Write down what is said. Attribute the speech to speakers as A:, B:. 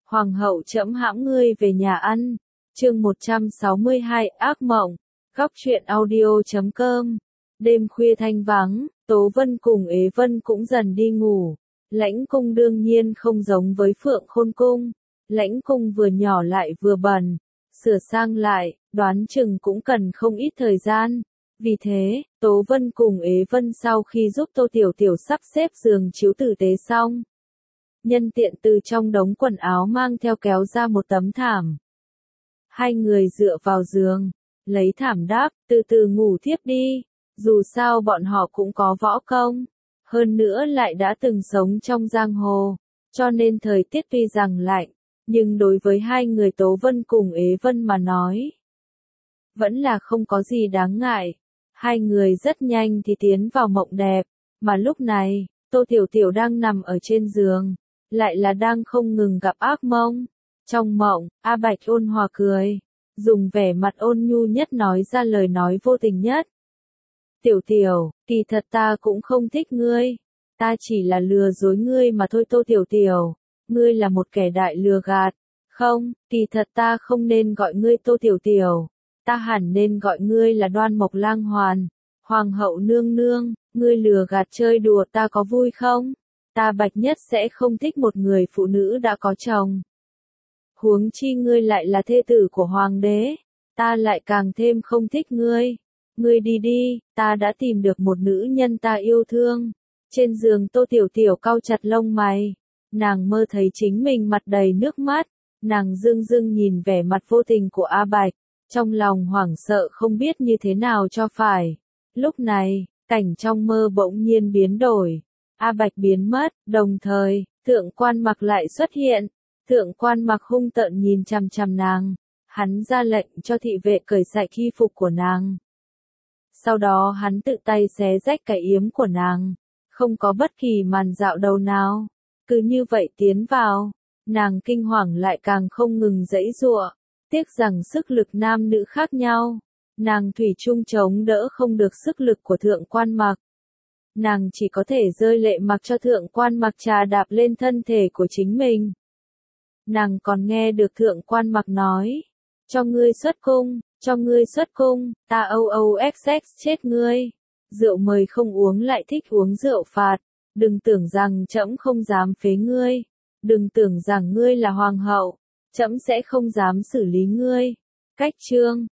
A: Hoàng hậu trẫm hãm ngươi về nhà ăn. Chương 162 ác mộng. Góc truyện audio.com. Đêm khuya thanh vắng, Tố Vân cùng Ế Vân cũng dần đi ngủ. Lãnh cung đương nhiên không giống với Phượng Khôn cung. Lãnh cung vừa nhỏ lại vừa bẩn, sửa sang lại, đoán chừng cũng cần không ít thời gian. Vì thế, Tố Vân cùng Ế Vân sau khi giúp Tô Tiểu Tiểu sắp xếp giường chiếu tử tế xong, nhân tiện từ trong đống quần áo mang theo kéo ra một tấm thảm. Hai người dựa vào giường, lấy thảm đắp, từ từ ngủ thiếp đi. Dù sao bọn họ cũng có võ công, hơn nữa lại đã từng sống trong giang hồ, cho nên thời tiết tuy rằng lạnh, nhưng đối với hai người Tố Vân cùng Ế Vân mà nói, vẫn là không có gì đáng ngại. Hai người rất nhanh thì tiến vào mộng đẹp, mà lúc này, Tô Tiểu Tiểu đang nằm ở trên giường, lại là đang không ngừng gặp ác mộng. Trong mộng, A Bạch ôn hòa cười, dùng vẻ mặt ôn nhu nhất nói ra lời nói vô tình nhất. Tiểu Tiểu, kỳ thật ta cũng không thích ngươi, ta chỉ là lừa dối ngươi mà thôi. Tô Tiểu Tiểu, ngươi là một kẻ đại lừa gạt. Không, kỳ thật ta không nên gọi ngươi Tô Tiểu Tiểu, ta hẳn nên gọi ngươi là Đoan Mộc Lang Hoàn, Hoàng hậu nương nương. Ngươi lừa gạt chơi đùa ta có vui không? Ta Bạch Nhất sẽ không thích một người phụ nữ đã có chồng. Huống chi ngươi lại là thê tử của hoàng đế, ta lại càng thêm không thích ngươi. Ngươi đi đi, ta đã tìm được một nữ nhân ta yêu thương. Trên giường Tô Tiểu Tiểu cau chặt lông mày, nàng mơ thấy chính mình mặt đầy nước mắt, nàng dưng dưng nhìn vẻ mặt vô tình của A Bạch, trong lòng hoảng sợ không biết như thế nào cho phải. Lúc này, cảnh trong mơ bỗng nhiên biến đổi, A Bạch biến mất, đồng thời, Thượng Quan Mặc lại xuất hiện. Thượng Quan Mặc hung tợn nhìn chằm chằm nàng, hắn ra lệnh cho thị vệ cởi sạch y phục của nàng. Sau đó hắn tự tay xé rách cái yếm của nàng, không có bất kỳ màn dạo đầu nào. Cứ như vậy tiến vào, nàng kinh hoàng lại càng không ngừng giãy giụa. Tiếc rằng sức lực nam nữ khác nhau, nàng thủy chung chống đỡ không được sức lực của Thượng Quan Mặc. Nàng chỉ có thể rơi lệ mặc cho Thượng Quan Mặc trà đạp lên thân thể của chính mình. Nàng còn nghe được Thượng Quan Mặc nói, cho ngươi xuất cung, cho ngươi xuất cung, ta OOXX chết ngươi. Rượu mời không uống lại thích uống rượu phạt, đừng tưởng rằng trẫm không dám phế ngươi, đừng tưởng rằng ngươi là hoàng hậu, trẫm sẽ không dám xử lý ngươi. Cách chương